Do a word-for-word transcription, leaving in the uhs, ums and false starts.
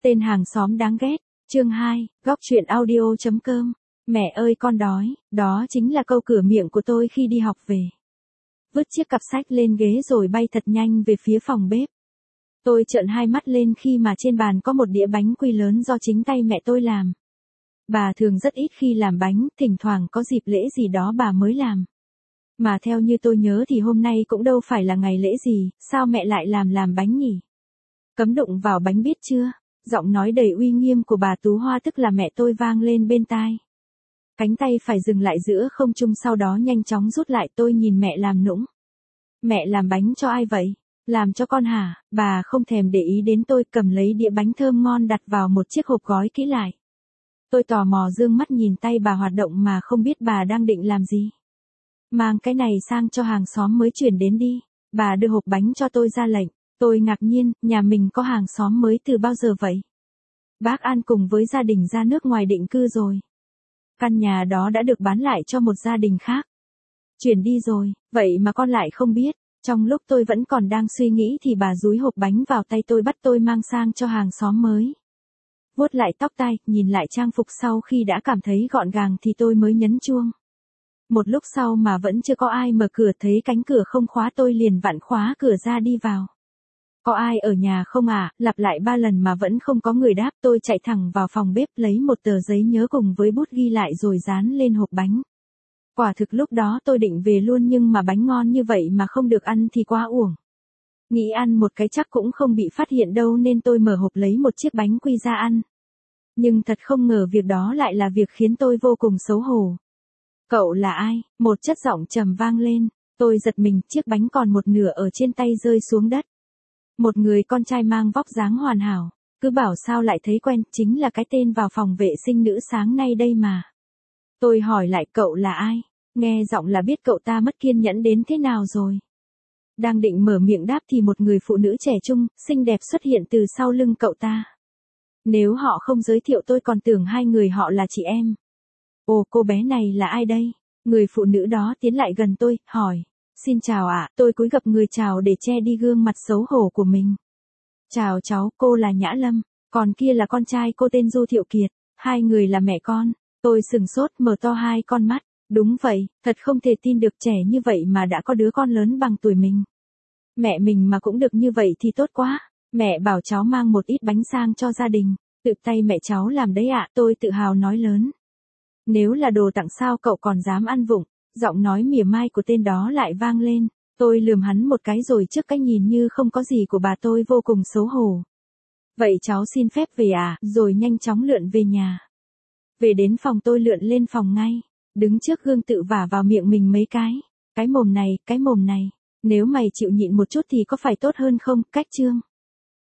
Tên hàng xóm đáng ghét, chương hai, góc truyện audio chấm com. Mẹ ơi con đói, đó chính là câu cửa miệng của tôi khi đi học về. Vứt chiếc cặp sách lên ghế rồi bay thật nhanh về phía phòng bếp. Tôi trợn hai mắt lên khi mà trên bàn có một đĩa bánh quy lớn do chính tay mẹ tôi làm. Bà thường rất ít khi làm bánh, thỉnh thoảng có dịp lễ gì đó bà mới làm. Mà theo như tôi nhớ thì hôm nay cũng đâu phải là ngày lễ gì, sao mẹ lại làm làm bánh nhỉ? Cấm đụng vào bánh biết chưa? Giọng nói đầy uy nghiêm của bà Tú Hoa tức là mẹ tôi vang lên bên tai. Cánh tay phải dừng lại giữa không trung sau đó nhanh chóng rút lại. Tôi nhìn mẹ làm nũng. Mẹ làm bánh cho ai vậy? Làm cho con hả? Bà không thèm để ý đến tôi, cầm lấy đĩa bánh thơm ngon đặt vào một chiếc hộp gói kỹ lại. Tôi tò mò dương mắt nhìn tay bà hoạt động mà không biết bà đang định làm gì. Mang cái này sang cho hàng xóm mới chuyển đến đi. Bà đưa hộp bánh cho tôi ra lệnh. Tôi ngạc nhiên, nhà mình có hàng xóm mới từ bao giờ vậy? Bác An cùng với gia đình ra nước ngoài định cư rồi. Căn nhà đó đã được bán lại cho một gia đình khác. Chuyển đi rồi, vậy mà con lại không biết. Trong lúc tôi vẫn còn đang suy nghĩ thì bà dúi hộp bánh vào tay tôi bắt tôi mang sang cho hàng xóm mới. Vuốt lại tóc tai, nhìn lại trang phục sau khi đã cảm thấy gọn gàng thì tôi mới nhấn chuông. Một lúc sau mà vẫn chưa có ai mở cửa, thấy cánh cửa không khóa tôi liền vặn khóa cửa ra đi vào. Có ai ở nhà không à? Lặp lại ba lần mà vẫn không có người đáp. Tôi chạy thẳng vào phòng bếp lấy một tờ giấy nhớ cùng với bút ghi lại rồi dán lên hộp bánh. Quả thực lúc đó tôi định về luôn nhưng mà bánh ngon như vậy mà không được ăn thì quá uổng. Nghĩ ăn một cái chắc cũng không bị phát hiện đâu nên tôi mở hộp lấy một chiếc bánh quy ra ăn. Nhưng thật không ngờ việc đó lại là việc khiến tôi vô cùng xấu hổ. Cậu là ai? Một chất giọng trầm vang lên. Tôi giật mình, chiếc bánh còn một nửa ở trên tay rơi xuống đất. Một người con trai mang vóc dáng hoàn hảo, cứ bảo sao lại thấy quen, chính là cái tên vào phòng vệ sinh nữ sáng nay đây mà. Tôi hỏi lại cậu là ai, nghe giọng là biết cậu ta mất kiên nhẫn đến thế nào rồi. Đang định mở miệng đáp thì một người phụ nữ trẻ trung, xinh đẹp xuất hiện từ sau lưng cậu ta. Nếu họ không giới thiệu tôi còn tưởng hai người họ là chị em. Ồ, cô bé này là ai đây? Người phụ nữ đó tiến lại gần tôi, hỏi. Xin chào ạ, tôi cúi gập người chào để che đi gương mặt xấu hổ của mình. Chào cháu, cô là Nhã Lâm, còn kia là con trai cô tên Du Thiệu Kiệt, hai người là mẹ con. Tôi sừng sốt mở to hai con mắt, đúng vậy, thật không thể tin được trẻ như vậy mà đã có đứa con lớn bằng tuổi mình. Mẹ mình mà cũng được như vậy thì tốt quá, mẹ bảo cháu mang một ít bánh sang cho gia đình, tự tay mẹ cháu làm đấy ạ, tôi tự hào nói lớn. Nếu là đồ tặng sao cậu còn dám ăn vụng? Giọng nói mỉa mai của tên đó lại vang lên. Tôi lườm hắn một cái rồi trước cái nhìn như không có gì của bà tôi vô cùng xấu hổ. Vậy cháu xin phép về à, rồi nhanh chóng lượn về nhà. Về đến phòng tôi lượn lên phòng ngay. Đứng trước gương tự vả vào miệng mình mấy cái. Cái mồm này, cái mồm này. Nếu mày chịu nhịn một chút thì có phải tốt hơn không, cách chương.